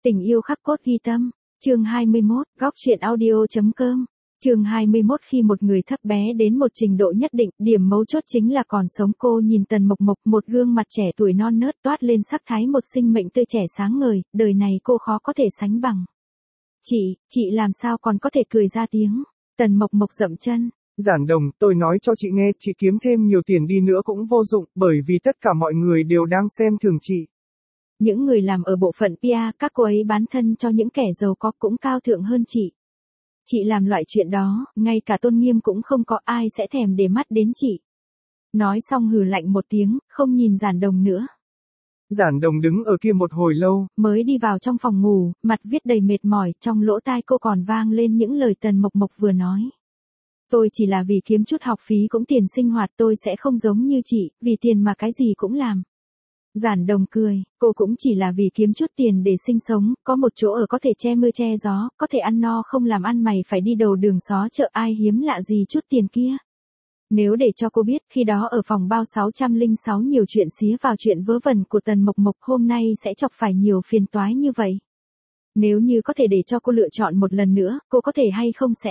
Tình yêu khắc cốt ghi tâm. Chương 21, góc truyện audio.com. Chương 21 khi một người thấp bé đến một trình độ nhất định, điểm mấu chốt chính là còn sống. Cô nhìn Tần Mộc Mộc, một gương mặt trẻ tuổi non nớt toát lên sắc thái một sinh mệnh tươi trẻ sáng ngời, đời này cô khó có thể sánh bằng. Chị làm sao còn có thể cười ra tiếng. Tần Mộc Mộc dậm chân. Giản Đồng, tôi nói cho chị nghe, chị kiếm thêm nhiều tiền đi nữa cũng vô dụng, bởi vì tất cả mọi người đều đang xem thường chị. Những người làm ở bộ phận PR, các cô ấy bán thân cho những kẻ giàu có cũng cao thượng hơn chị. Chị làm loại chuyện đó, ngay cả tôn nghiêm cũng không có, ai sẽ thèm để mắt đến chị. Nói xong hừ lạnh một tiếng, không nhìn Giản Đồng nữa. Giản Đồng đứng ở kia một hồi lâu, mới đi vào trong phòng ngủ, mặt viết đầy mệt mỏi, trong lỗ tai cô còn vang lên những lời Tần Mộc Mộc vừa nói. Tôi chỉ là vì kiếm chút học phí cũng tiền sinh hoạt, tôi sẽ không giống như chị, vì tiền mà cái gì cũng làm. Giản Đồng cười, cô cũng chỉ là vì kiếm chút tiền để sinh sống, có một chỗ ở có thể che mưa che gió, có thể ăn no không làm ăn mày phải đi đầu đường xó chợ, ai hiếm lạ gì chút tiền kia. Nếu để cho cô biết, khi đó ở phòng bao 606 nhiều chuyện xía vào chuyện vớ vẩn của Tần Mộc Mộc, hôm nay sẽ chọc phải nhiều phiền toái như vậy. Nếu như có thể để cho cô lựa chọn một lần nữa, cô có thể hay không sẽ.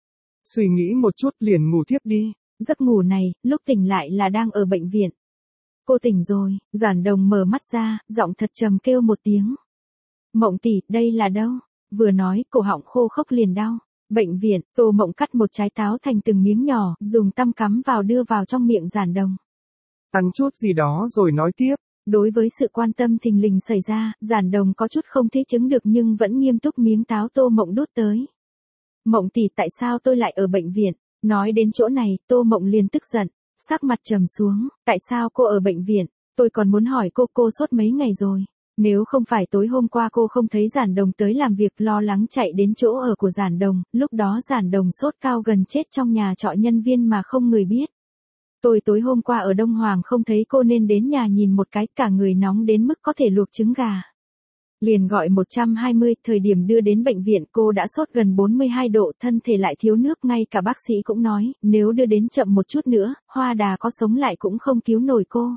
Suy nghĩ một chút liền ngủ thiếp đi. Giấc ngủ này, lúc tỉnh lại là đang ở bệnh viện. Cô tỉnh rồi, Giản Đồng mở mắt ra, giọng thật trầm kêu một tiếng. Mộng tỷ, đây là đâu? Vừa nói, cổ họng khô khốc liền đau. Bệnh viện, Tô Mộng cắt một trái táo thành từng miếng nhỏ, dùng tăm cắm vào đưa vào trong miệng Giản Đồng. Ăn chút gì đó rồi nói tiếp. Đối với sự quan tâm thình lình xảy ra, Giản Đồng có chút không thích chứng được nhưng vẫn nghiêm túc miếng táo Tô Mộng đút tới. Mộng tỷ, tại sao tôi lại ở bệnh viện? Nói đến chỗ này, Tô Mộng liền tức giận, sắc mặt trầm xuống, tại sao cô ở bệnh viện? Tôi còn muốn hỏi cô sốt mấy ngày rồi. Nếu không phải tối hôm qua cô không thấy Giản Đồng tới làm việc, lo lắng chạy đến chỗ ở của Giản Đồng, lúc đó Giản Đồng sốt cao gần chết trong nhà trọ nhân viên mà không người biết. Tôi tối hôm qua ở Đông Hoàng không thấy cô nên đến nhà nhìn một cái, cả người nóng đến mức có thể luộc trứng gà. Liền gọi 120, thời điểm đưa đến bệnh viện cô đã sốt gần 42 độ, thân thể lại thiếu nước, ngay cả bác sĩ cũng nói, nếu đưa đến chậm một chút nữa, Hoa Đà có sống lại cũng không cứu nổi cô.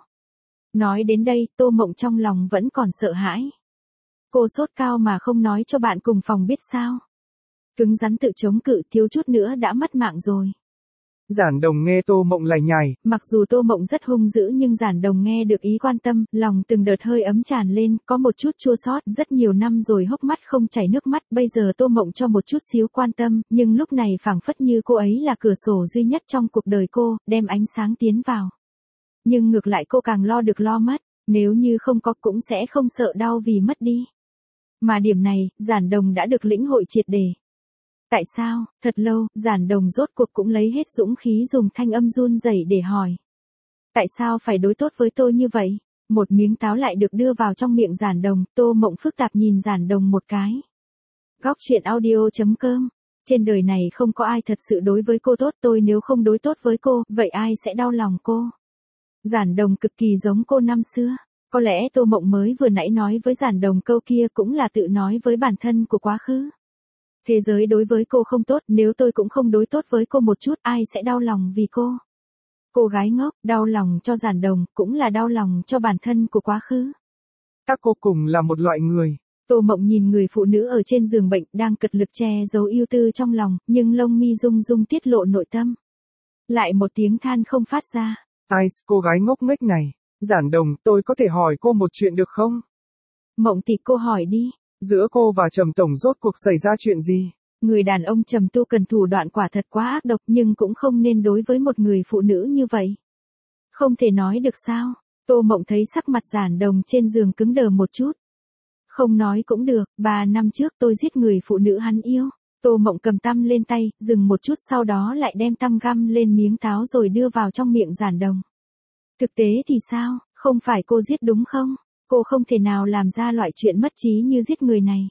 Nói đến đây, Tô Mộng trong lòng vẫn còn sợ hãi. Cô sốt cao mà không nói cho bạn cùng phòng biết sao? Cứng rắn tự chống cự, thiếu chút nữa đã mất mạng rồi. Giản Đồng nghe Tô Mộng lải nhải. Mặc dù Tô Mộng rất hung dữ nhưng Giản Đồng nghe được ý quan tâm, lòng từng đợt hơi ấm tràn lên, có một chút chua xót, rất nhiều năm rồi hốc mắt không chảy nước mắt, bây giờ Tô Mộng cho một chút xíu quan tâm, nhưng lúc này phảng phất như cô ấy là cửa sổ duy nhất trong cuộc đời cô, đem ánh sáng tiến vào. Nhưng ngược lại cô càng lo được lo mất, nếu như không có cũng sẽ không sợ đau vì mất đi. Mà điểm này, Giản Đồng đã được lĩnh hội triệt để. Tại sao? Thật lâu, Giản Đồng rốt cuộc cũng lấy hết dũng khí dùng thanh âm run rẩy để hỏi. Tại sao phải đối tốt với tôi như vậy? Một miếng táo lại được đưa vào trong miệng Giản Đồng, Tô Mộng phức tạp nhìn Giản Đồng một cái. Góc truyện audio.com. Trên đời này không có ai thật sự đối với cô tốt, tôi nếu không đối tốt với cô, vậy ai sẽ đau lòng cô? Giản Đồng cực kỳ giống cô năm xưa. Có lẽ Tô Mộng mới vừa nãy nói với Giản Đồng câu kia cũng là tự nói với bản thân của quá khứ. Thế giới đối với cô không tốt, nếu tôi cũng không đối tốt với cô một chút, ai sẽ đau lòng vì cô? Cô gái ngốc, đau lòng cho Giản Đồng, cũng là đau lòng cho bản thân của quá khứ. Các cô cùng là một loại người. Tô Mộng nhìn người phụ nữ ở trên giường bệnh, đang cật lực che giấu ưu tư trong lòng, nhưng lông mi rung rung tiết lộ nội tâm. Lại một tiếng than không phát ra. Ai, cô gái ngốc nghếch này. Giản Đồng, tôi có thể hỏi cô một chuyện được không? Mộng tỷ, cô hỏi đi. Giữa cô và Trầm Tổng rốt cuộc xảy ra chuyện gì? Người đàn ông Trầm Tu Cần thủ đoạn quả thật quá ác độc, nhưng cũng không nên đối với một người phụ nữ như vậy. Không thể nói được sao? Tô Mộng thấy sắc mặt Giản Đồng trên giường cứng đờ một chút. Không nói cũng được, 3 năm trước tôi giết người phụ nữ hắn yêu. Tô Mộng cầm tăm lên tay, dừng một chút sau đó lại đem tăm găm lên miếng táo rồi đưa vào trong miệng Giản Đồng. Thực tế thì sao? Không phải cô giết đúng không? Cô không thể nào làm ra loại chuyện mất trí như giết người này.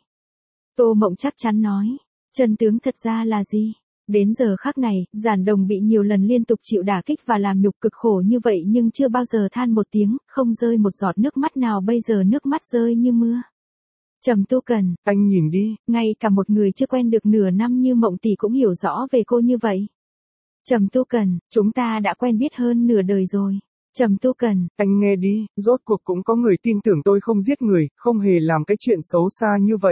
Tô Mộng chắc chắn nói. Chân tướng thật ra là gì? Đến giờ khắc này, Giản Đồng bị nhiều lần liên tục chịu đả kích và làm nhục cực khổ như vậy nhưng chưa bao giờ than một tiếng, không rơi một giọt nước mắt nào, bây giờ nước mắt rơi như mưa. Trầm Tu Cần, anh nhìn đi. Ngay cả một người chưa quen được nửa năm như Mộng tỷ cũng hiểu rõ về cô như vậy. Trầm Tu Cần, chúng ta đã quen biết hơn nửa đời rồi. Trầm Tu Cần, Anh nghe đi, rốt cuộc cũng có người tin tưởng tôi không giết người, không hề làm cái chuyện xấu xa như vậy.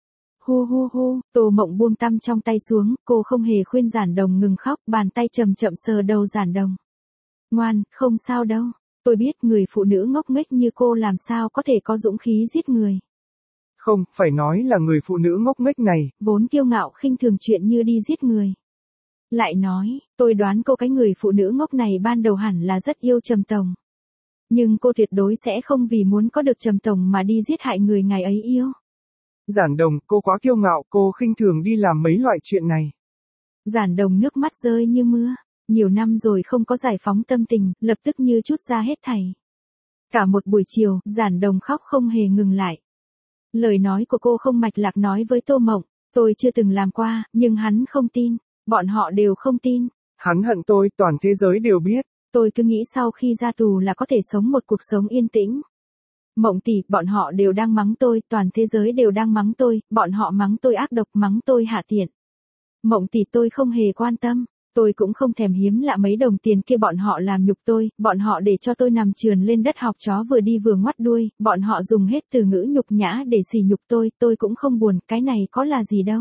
hu hu hu, Tô Mộng buông tăm trong tay xuống, cô không hề khuyên Giản Đồng ngừng khóc, bàn tay chậm chậm sờ đầu Giản Đồng. Ngoan, không sao đâu, tôi biết người phụ nữ ngốc nghếch như cô làm sao có thể có dũng khí giết người. Không, phải nói là người phụ nữ ngốc nghếch này. Vốn kiêu ngạo khinh thường chuyện như đi giết người. Lại nói, tôi đoán cô cái người phụ nữ ngốc này ban đầu hẳn là rất yêu Trầm Tổng. Nhưng cô tuyệt đối sẽ không vì muốn có được Trầm Tổng mà đi giết hại người ngài ấy yêu. Giản Đồng, cô quá kiêu ngạo, cô khinh thường đi làm mấy loại chuyện này. Giản Đồng nước mắt rơi như mưa. Nhiều năm rồi không có giải phóng tâm tình, lập tức như trút ra hết thảy. Cả một buổi chiều, Giản Đồng khóc không hề ngừng lại. Lời nói của cô không mạch lạc nói với Tô Mộng, tôi chưa từng làm qua, nhưng hắn không tin. Bọn họ đều không tin. Hắn hận tôi, toàn thế giới đều biết. Tôi cứ nghĩ sau khi ra tù là có thể sống một cuộc sống yên tĩnh. Mộng tỷ, bọn họ đều đang mắng tôi, toàn thế giới đều đang mắng tôi, bọn họ mắng tôi ác độc, mắng tôi hạ tiện. Mộng tỷ, tôi không hề quan tâm, tôi cũng không thèm hiếm lạ mấy đồng tiền kia bọn họ làm nhục tôi, bọn họ để cho tôi nằm trườn lên đất học chó vừa đi vừa ngoắt đuôi, bọn họ dùng hết từ ngữ nhục nhã để sỉ nhục tôi cũng không buồn, cái này có là gì đâu.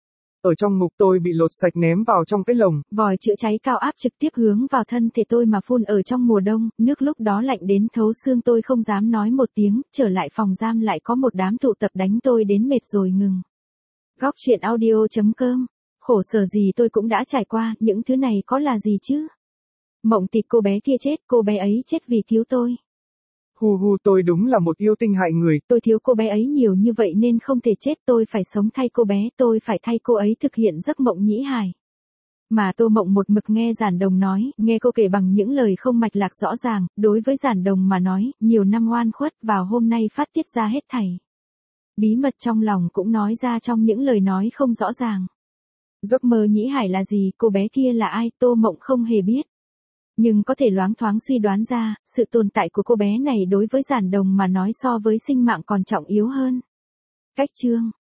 Ở trong ngục tôi bị lột sạch ném vào trong cái lồng. Vòi chữa cháy cao áp trực tiếp hướng vào thân thể tôi mà phun ở trong mùa đông, nước lúc đó lạnh đến thấu xương tôi không dám nói một tiếng, trở lại phòng giam lại có một đám tụ tập đánh tôi đến mệt rồi ngừng. Góc truyện audio.com, khổ sở gì tôi cũng đã trải qua, những thứ này có là gì chứ? Mộng tỷ, cô bé kia chết, cô bé ấy chết vì cứu tôi. Hu hu, tôi đúng là một yêu tinh hại người. Tôi thiếu cô bé ấy nhiều như vậy nên không thể chết, tôi phải sống thay cô bé, tôi phải thay cô ấy thực hiện giấc mộng nhĩ hài. Mà Tô Mộng một mực nghe Giản Đồng nói, nghe cô kể bằng những lời không mạch lạc rõ ràng, đối với Giản Đồng mà nói, nhiều năm oan khuất vào hôm nay phát tiết ra hết thảy. Bí mật trong lòng cũng nói ra trong những lời nói không rõ ràng. Giấc mơ nhĩ hải là gì, cô bé kia là ai, Tô Mộng không hề biết. Nhưng có thể loáng thoáng suy đoán ra, sự tồn tại của cô bé này đối với Giản Đồng mà nói so với sinh mạng còn trọng yếu hơn. Cách chương